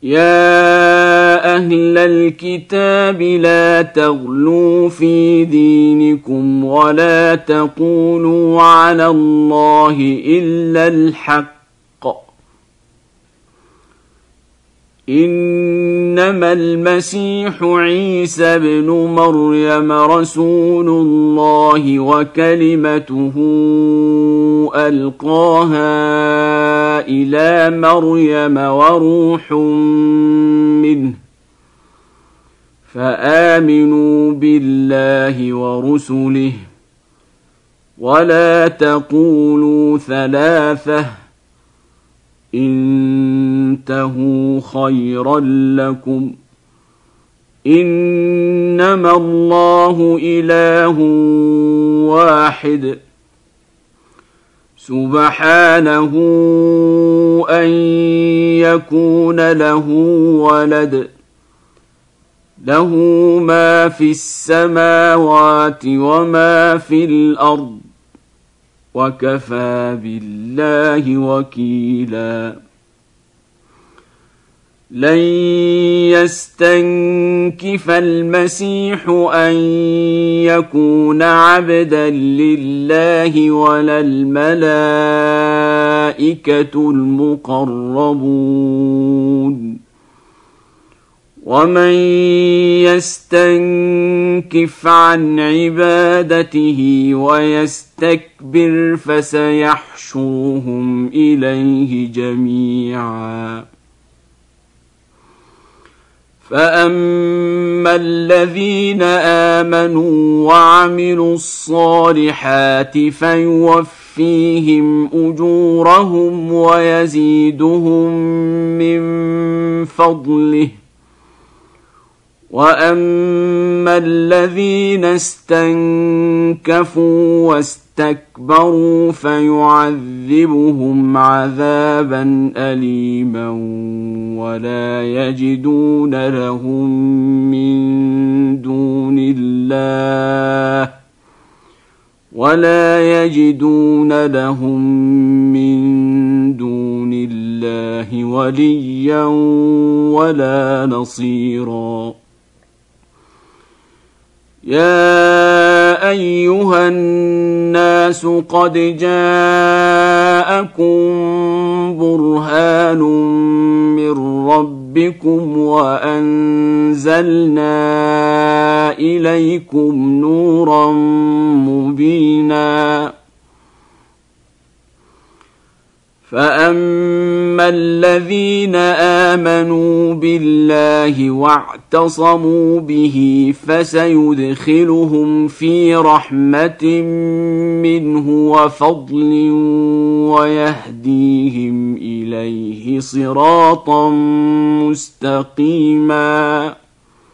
يا أهل الكتاب لا تغلوا في دينكم ولا تقولوا على الله إلا الحق، إنما المسيح عيسى ابن مريم رسول الله وكلمته ألقاها إلى مريم وروح منه، فآمنوا بالله ورسله، ولا تقولوا ثلاثة، انتهوا خيرا لكم، إنما الله إله واحد، سبحانه أن يكون له ولد، له ما في السماوات وما في الأرض، وكفى بالله وكيلا. لن يستنكف المسيح أن يكون عبدا لله ولا الملائكة المقربون، ومن يستنكف عن عبادته ويستكبر فسيحشرهم إليه جميعا. فأما الذين آمنوا وعملوا الصالحات فيوفيهم أجورهم ويزيدهم من فضله، وأما الذين استنكفوا واستكبروا فيعذبهم عذابا أليما ولا يجدون لهم من دون الله وليا ولا نصيرا. يا أيها الناس قد جاءكم برهان من ربكم وأنزلنا إليكم نورا مبينا. فأما الذين آمنوا بالله واعتصموا به فسيدخلهم في رحمة منه وفضل ويهديهم إليه صراطا مستقيما.